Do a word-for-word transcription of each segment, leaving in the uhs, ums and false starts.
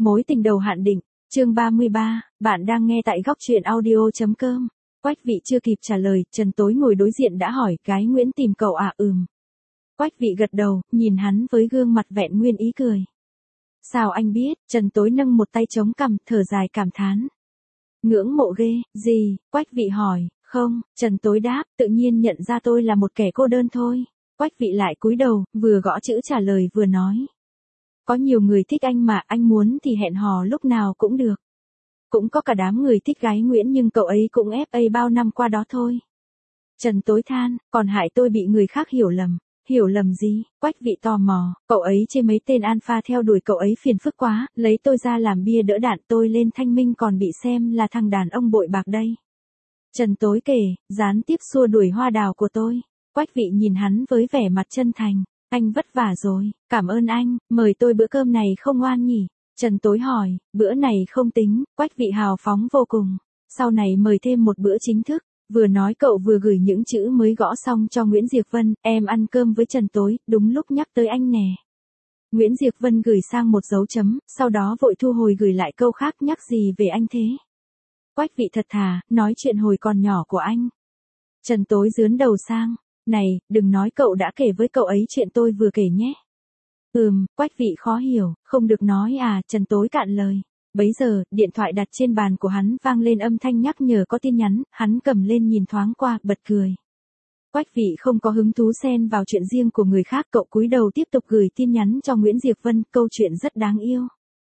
Mối tình đầu hạn định, chương ba mươi ba, bạn đang nghe tại góc truyện audio.com. Quách Vị chưa kịp trả lời, Trần Tối ngồi đối diện đã hỏi, gái Nguyễn tìm cậu à? Ừm. Quách Vị gật đầu, nhìn hắn với gương mặt vẹn nguyên ý cười. Sao anh biết? Trần Tối nâng một tay chống cằm, thở dài cảm thán. Ngưỡng mộ ghê. Gì? Quách Vị hỏi. Không, Trần Tối đáp, tự nhiên nhận ra tôi là một kẻ cô đơn thôi. Quách Vị lại cúi đầu, vừa gõ chữ trả lời vừa nói. Có nhiều người thích anh mà, anh muốn thì hẹn hò lúc nào cũng được. Cũng có cả đám người thích gái Nguyễn nhưng cậu ấy cũng ép a bao năm qua đó thôi. Trần Tối than, còn hại tôi bị người khác hiểu lầm. Hiểu lầm gì? Quách Vị tò mò, cậu ấy chê mấy tên alpha theo đuổi cậu ấy phiền phức quá, lấy tôi ra làm bia đỡ đạn, tôi lên thanh minh còn bị xem là thằng đàn ông bội bạc đây. Trần Tối kể, gián tiếp xua đuổi hoa đào của tôi. Quách Vị nhìn hắn với vẻ mặt chân thành. Anh vất vả rồi, cảm ơn anh, mời tôi bữa cơm này không ngoan nhỉ? Trần Tối hỏi, bữa này không tính, Quách Vị hào phóng vô cùng. Sau này mời thêm một bữa chính thức. Vừa nói cậu vừa gửi những chữ mới gõ xong cho Nguyễn Diệp Vân, em ăn cơm với Trần Tối, đúng lúc nhắc tới anh nè. Nguyễn Diệp Vân gửi sang một dấu chấm, sau đó vội thu hồi gửi lại câu khác, nhắc gì về anh thế? Quách Vị thật thà, nói chuyện hồi còn nhỏ của anh. Trần Tối dướn đầu sang, này, đừng nói cậu đã kể với cậu ấy chuyện tôi vừa kể nhé. Ừm, Quách Vị khó hiểu, không được nói à? Trần Tối cạn lời. Bấy giờ, điện thoại đặt trên bàn của hắn vang lên âm thanh nhắc nhở có tin nhắn, hắn cầm lên nhìn thoáng qua, bật cười. Quách Vị không có hứng thú xen vào chuyện riêng của người khác, cậu cúi đầu tiếp tục gửi tin nhắn cho Nguyễn Diệp Vân, câu chuyện rất đáng yêu.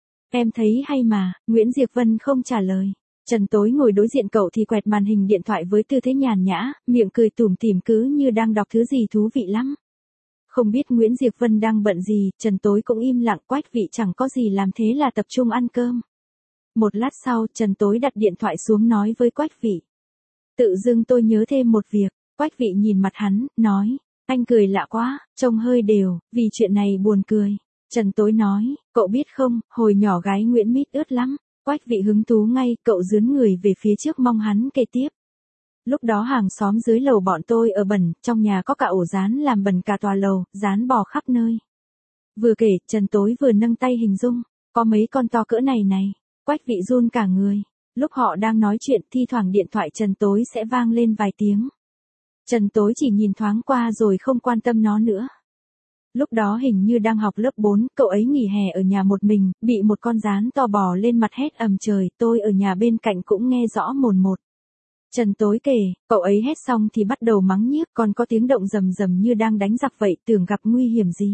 Em thấy hay mà, Nguyễn Diệp Vân không trả lời. Trần Tối ngồi đối diện cậu thì quẹt màn hình điện thoại với tư thế nhàn nhã, miệng cười tủm tỉm cứ như đang đọc thứ gì thú vị lắm. Không biết Nguyễn Diệp Vân đang bận gì, Trần Tối cũng im lặng, Quách Vị chẳng có gì làm thế là tập trung ăn cơm. Một lát sau, Trần Tối đặt điện thoại xuống nói với Quách Vị. Tự dưng tôi nhớ thêm một việc. Quách Vị nhìn mặt hắn, nói, anh cười lạ quá, trông hơi đều, vì chuyện này buồn cười. Trần Tối nói, cậu biết không, hồi nhỏ gái Nguyễn mít ướt lắm. Quách Vị hứng thú ngay, cậu dướn người về phía trước mong hắn kể tiếp. Lúc đó hàng xóm dưới lầu bọn tôi ở bẩn, trong nhà có cả ổ rán làm bẩn cả tòa lầu, rán bò khắp nơi. Vừa kể, Trần Tối vừa nâng tay hình dung, có mấy con to cỡ này này. Quách Vị run cả người. Lúc họ đang nói chuyện, thi thoảng điện thoại Trần Tối sẽ vang lên vài tiếng. Trần Tối chỉ nhìn thoáng qua rồi không quan tâm nó nữa. Lúc đó hình như đang học lớp bốn, cậu ấy nghỉ hè ở nhà một mình, bị một con gián to bò lên mặt hét ầm trời, tôi ở nhà bên cạnh cũng nghe rõ mồn một. Trần Tối kể, cậu ấy hét xong thì bắt đầu mắng nhiếc, còn có tiếng động rầm rầm như đang đánh giặc vậy, tưởng gặp nguy hiểm gì.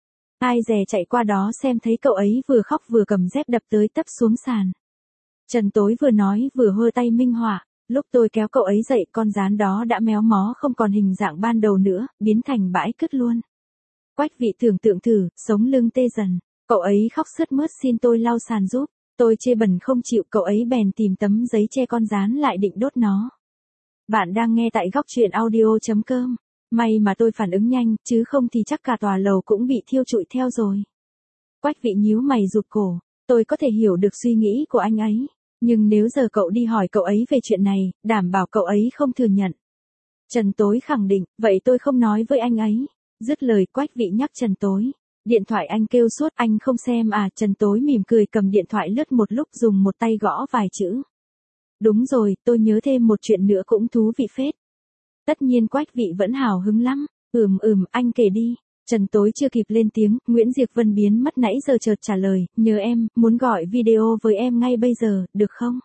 Ai dè chạy qua đó xem thấy cậu ấy vừa khóc vừa cầm dép đập tới tấp xuống sàn. Trần Tối vừa nói vừa hơ tay minh họa, lúc tôi kéo cậu ấy dậy con gián đó đã méo mó không còn hình dạng ban đầu nữa, biến thành bãi cứt luôn. Quách Vị tưởng tượng thử, sống lưng tê dần, cậu ấy khóc sướt mướt xin tôi lau sàn giúp, tôi chê bẩn không chịu, cậu ấy bèn tìm tấm giấy che con gián lại định đốt nó. Bạn đang nghe tại góc truyện audio.com. May mà tôi phản ứng nhanh, chứ không thì chắc cả tòa lầu cũng bị thiêu trụi theo rồi. Quách Vị nhíu mày rụt cổ, tôi có thể hiểu được suy nghĩ của anh ấy, nhưng nếu giờ cậu đi hỏi cậu ấy về chuyện này, đảm bảo cậu ấy không thừa nhận. Trần Tối khẳng định, vậy tôi không nói với anh ấy. Dứt lời, Quách Vị nhắc Trần Tối, điện thoại anh kêu suốt, anh không xem à? Trần Tối mỉm cười cầm điện thoại lướt một lúc dùng một tay gõ vài chữ. Đúng rồi, tôi nhớ thêm một chuyện nữa cũng thú vị phết. Tất nhiên Quách Vị vẫn hào hứng lắm, ừm ừm, anh kể đi. Trần Tối chưa kịp lên tiếng, Nguyễn Diệp Vân biến mất nãy giờ chợt trả lời, nhớ em, muốn gọi video với em ngay bây giờ, được không?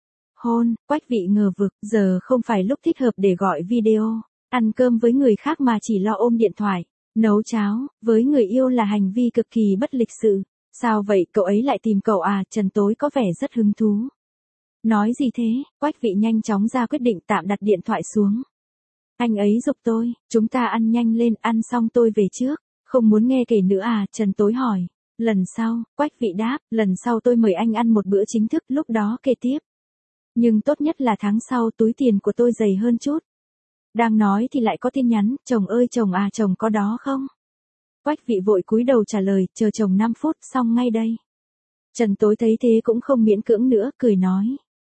Hôn, Quách Vị ngờ vực, giờ không phải lúc thích hợp để gọi video, ăn cơm với người khác mà chỉ lo ôm điện thoại, nấu cháo, với người yêu là hành vi cực kỳ bất lịch sự. Sao vậy, cậu ấy lại tìm cậu à? Trần Tối có vẻ rất hứng thú. Nói gì thế? Quách Vị nhanh chóng ra quyết định tạm đặt điện thoại xuống. Anh ấy giục tôi, chúng ta ăn nhanh lên, ăn xong tôi về trước, không muốn nghe kể nữa à? Trần Tối hỏi. Lần sau, Quách Vị đáp, lần sau tôi mời anh ăn một bữa chính thức, lúc đó kể tiếp. Nhưng tốt nhất là tháng sau, túi tiền của tôi dày hơn chút. Đang nói thì lại có tin nhắn, chồng ơi chồng à, chồng có đó không? Quách Vị vội cúi đầu trả lời, chờ chồng năm phút, xong ngay đây. Trần Tối thấy thế cũng không miễn cưỡng nữa, cười nói.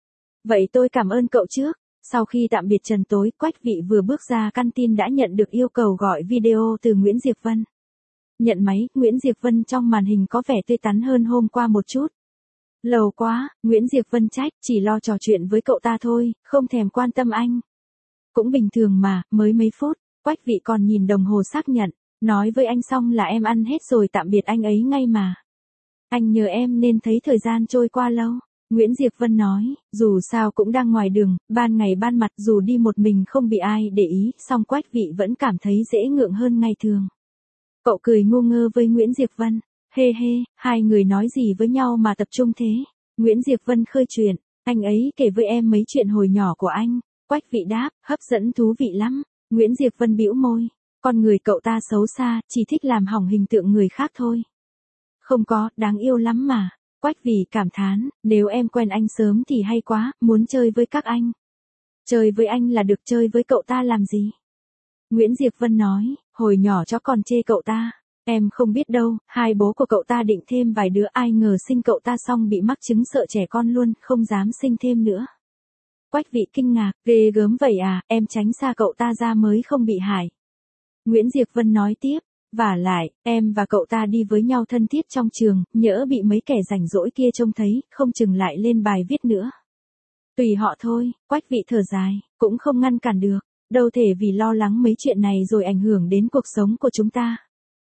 Vậy tôi cảm ơn cậu trước. Sau khi tạm biệt Trần Tối, Quách Vị vừa bước ra căn tin đã nhận được yêu cầu gọi video từ Nguyễn Diệp Vân. Nhận máy, Nguyễn Diệp Vân trong màn hình có vẻ tươi tắn hơn hôm qua một chút. Lâu quá, Nguyễn Diệp Vân trách, chỉ lo trò chuyện với cậu ta thôi, không thèm quan tâm anh. Cũng bình thường mà, mới mấy phút, Quách Vị còn nhìn đồng hồ xác nhận, nói với anh xong là em ăn hết rồi tạm biệt anh ấy ngay mà. Anh nhờ em nên thấy thời gian trôi qua lâu. Nguyễn Diệp Vân nói, dù sao cũng đang ngoài đường, ban ngày ban mặt dù đi một mình không bị ai để ý, song Quách Vị vẫn cảm thấy dễ ngượng hơn ngày thường. Cậu cười ngu ngơ với Nguyễn Diệp Vân, hê hê, hai người nói gì với nhau mà tập trung thế. Nguyễn Diệp Vân khơi chuyện, anh ấy kể với em mấy chuyện hồi nhỏ của anh. Quách Vị đáp, hấp dẫn thú vị lắm. Nguyễn Diệp Vân bĩu môi, con người cậu ta xấu xa, chỉ thích làm hỏng hình tượng người khác thôi. Không có, đáng yêu lắm mà. Quách Vị cảm thán, nếu em quen anh sớm thì hay quá, muốn chơi với các anh. Chơi với anh là được, chơi với cậu ta làm gì? Nguyễn Diệp Vân nói, hồi nhỏ chó còn chê cậu ta. Em không biết đâu, hai bố của cậu ta định thêm vài đứa, ai ngờ sinh cậu ta xong bị mắc chứng sợ trẻ con luôn, không dám sinh thêm nữa. Quách Vị kinh ngạc, ghê gớm vậy à, em tránh xa cậu ta ra mới không bị hại. Nguyễn Diệp Vân nói tiếp, vả lại, em và cậu ta đi với nhau thân thiết trong trường, nhỡ bị mấy kẻ rảnh rỗi kia trông thấy, không chừng lại lên bài viết nữa. Tùy họ thôi, Quách Vị thở dài, cũng không ngăn cản được, đâu thể vì lo lắng mấy chuyện này rồi ảnh hưởng đến cuộc sống của chúng ta.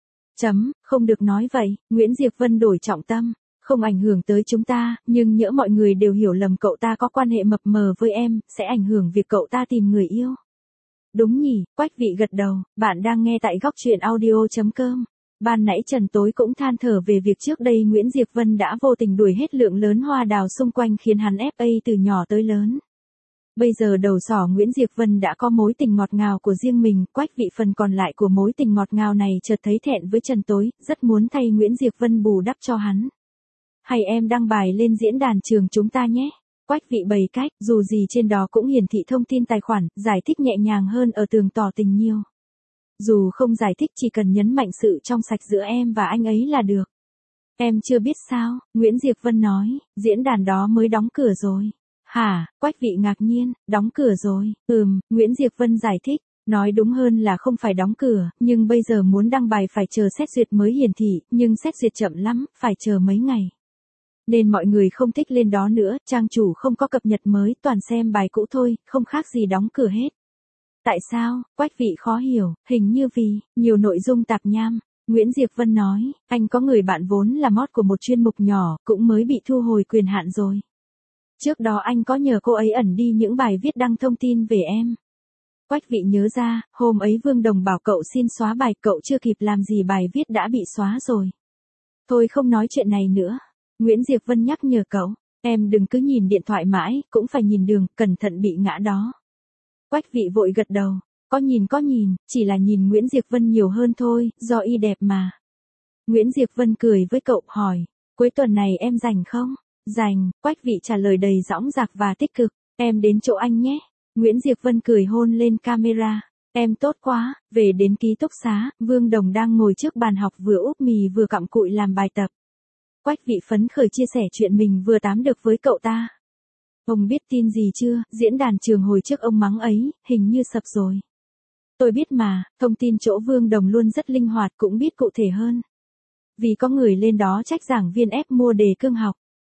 Chấm, không được nói vậy, Nguyễn Diệp Vân đổi trọng tâm, không ảnh hưởng tới chúng ta, nhưng nhỡ mọi người đều hiểu lầm cậu ta có quan hệ mập mờ với em, sẽ ảnh hưởng việc cậu ta tìm người yêu. Đúng nhỉ, Quách Vị gật đầu, bạn đang nghe tại góc truyện audio chấm com. Ban nãy Trần Tối cũng than thở về việc trước đây Nguyễn Diệp Vân đã vô tình đuổi hết lượng lớn hoa đào xung quanh khiến hắn ép a từ nhỏ tới lớn. Bây giờ đầu sỏ Nguyễn Diệp Vân đã có mối tình ngọt ngào của riêng mình, Quách Vị phần còn lại của mối tình ngọt ngào này chợt thấy thẹn với Trần Tối, rất muốn thay Nguyễn Diệp Vân bù đắp cho hắn. Hay em đăng bài lên diễn đàn trường chúng ta nhé. Quách Vị bày cách, dù gì trên đó cũng hiển thị thông tin tài khoản, giải thích nhẹ nhàng hơn ở tường tỏ tình nhiều. Dù không giải thích chỉ cần nhấn mạnh sự trong sạch giữa em và anh ấy là được. Em chưa biết sao, Nguyễn Diệp Vân nói, diễn đàn đó mới đóng cửa rồi. Hả, Quách Vị ngạc nhiên, đóng cửa rồi, ừm, Nguyễn Diệp Vân giải thích, nói đúng hơn là không phải đóng cửa, nhưng bây giờ muốn đăng bài phải chờ xét duyệt mới hiển thị, nhưng xét duyệt chậm lắm, phải chờ mấy ngày. Nên mọi người không thích lên đó nữa, trang chủ không có cập nhật mới, toàn xem bài cũ thôi, không khác gì đóng cửa hết. Tại sao, Quách Vị khó hiểu, hình như vì, nhiều nội dung tạp nham. Nguyễn Diệp Vân nói, anh có người bạn vốn là mod của một chuyên mục nhỏ, cũng mới bị thu hồi quyền hạn rồi. Trước đó anh có nhờ cô ấy ẩn đi những bài viết đăng thông tin về em. Quách Vị nhớ ra, hôm ấy Vương Đồng bảo cậu xin xóa bài, cậu chưa kịp làm gì bài viết đã bị xóa rồi. Thôi không nói chuyện này nữa. Nguyễn Diệp Vân nhắc nhở cậu, em đừng cứ nhìn điện thoại mãi, cũng phải nhìn đường, cẩn thận bị ngã đó. Quách Vị vội gật đầu, có nhìn có nhìn, chỉ là nhìn Nguyễn Diệp Vân nhiều hơn thôi, do y đẹp mà. Nguyễn Diệp Vân cười với cậu, hỏi, cuối tuần này em rảnh không? Rảnh, Quách Vị trả lời đầy dõng dạc và tích cực, em đến chỗ anh nhé. Nguyễn Diệp Vân cười hôn lên camera, em tốt quá, về đến ký túc xá, Vương Đồng đang ngồi trước bàn học vừa úp mì vừa cặm cụi làm bài tập. Quách Vị phấn khởi chia sẻ chuyện mình vừa tám được với cậu ta. Ông biết tin gì chưa, diễn đàn trường hồi trước ông mắng ấy, hình như sập rồi. Tôi biết mà, thông tin chỗ Vương Đồng luôn rất linh hoạt, cũng biết cụ thể hơn. Vì có người lên đó trách giảng viên ép mua đề cương học.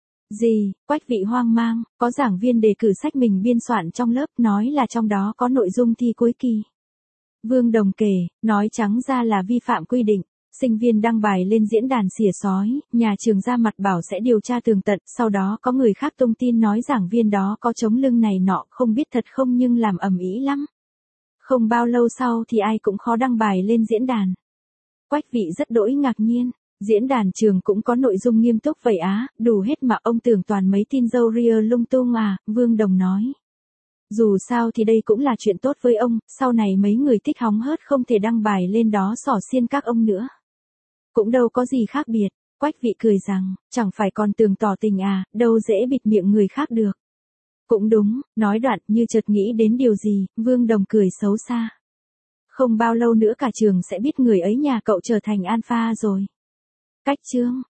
Gì, Quách Vị hoang mang, có giảng viên đề cử sách mình biên soạn trong lớp, nói là trong đó có nội dung thi cuối kỳ. Vương Đồng kể, nói trắng ra là vi phạm quy định. Sinh viên đăng bài lên diễn đàn xỉa xói, nhà trường ra mặt bảo sẽ điều tra tường tận, sau đó có người khác tung tin nói giảng viên đó có chống lưng này nọ, không biết thật không nhưng làm ầm ĩ lắm. Không bao lâu sau thì ai cũng khó đăng bài lên diễn đàn. Quách Vị rất đỗi ngạc nhiên, diễn đàn trường cũng có nội dung nghiêm túc vậy á, đủ hết mà ông tưởng toàn mấy tin dâu ria lung tung à, Vương Đồng nói. Dù sao thì đây cũng là chuyện tốt với ông, sau này mấy người thích hóng hớt không thể đăng bài lên đó xỏ xiên các ông nữa. Cũng đâu có gì khác biệt, Quách Vị cười rằng, chẳng phải còn tường tỏ tình à, đâu dễ bịt miệng người khác được. Cũng đúng, nói đoạn như chợt nghĩ đến điều gì, Vương Đồng cười xấu xa. Không bao lâu nữa cả trường sẽ biết người ấy nhà cậu trở thành alpha rồi. Cách chương.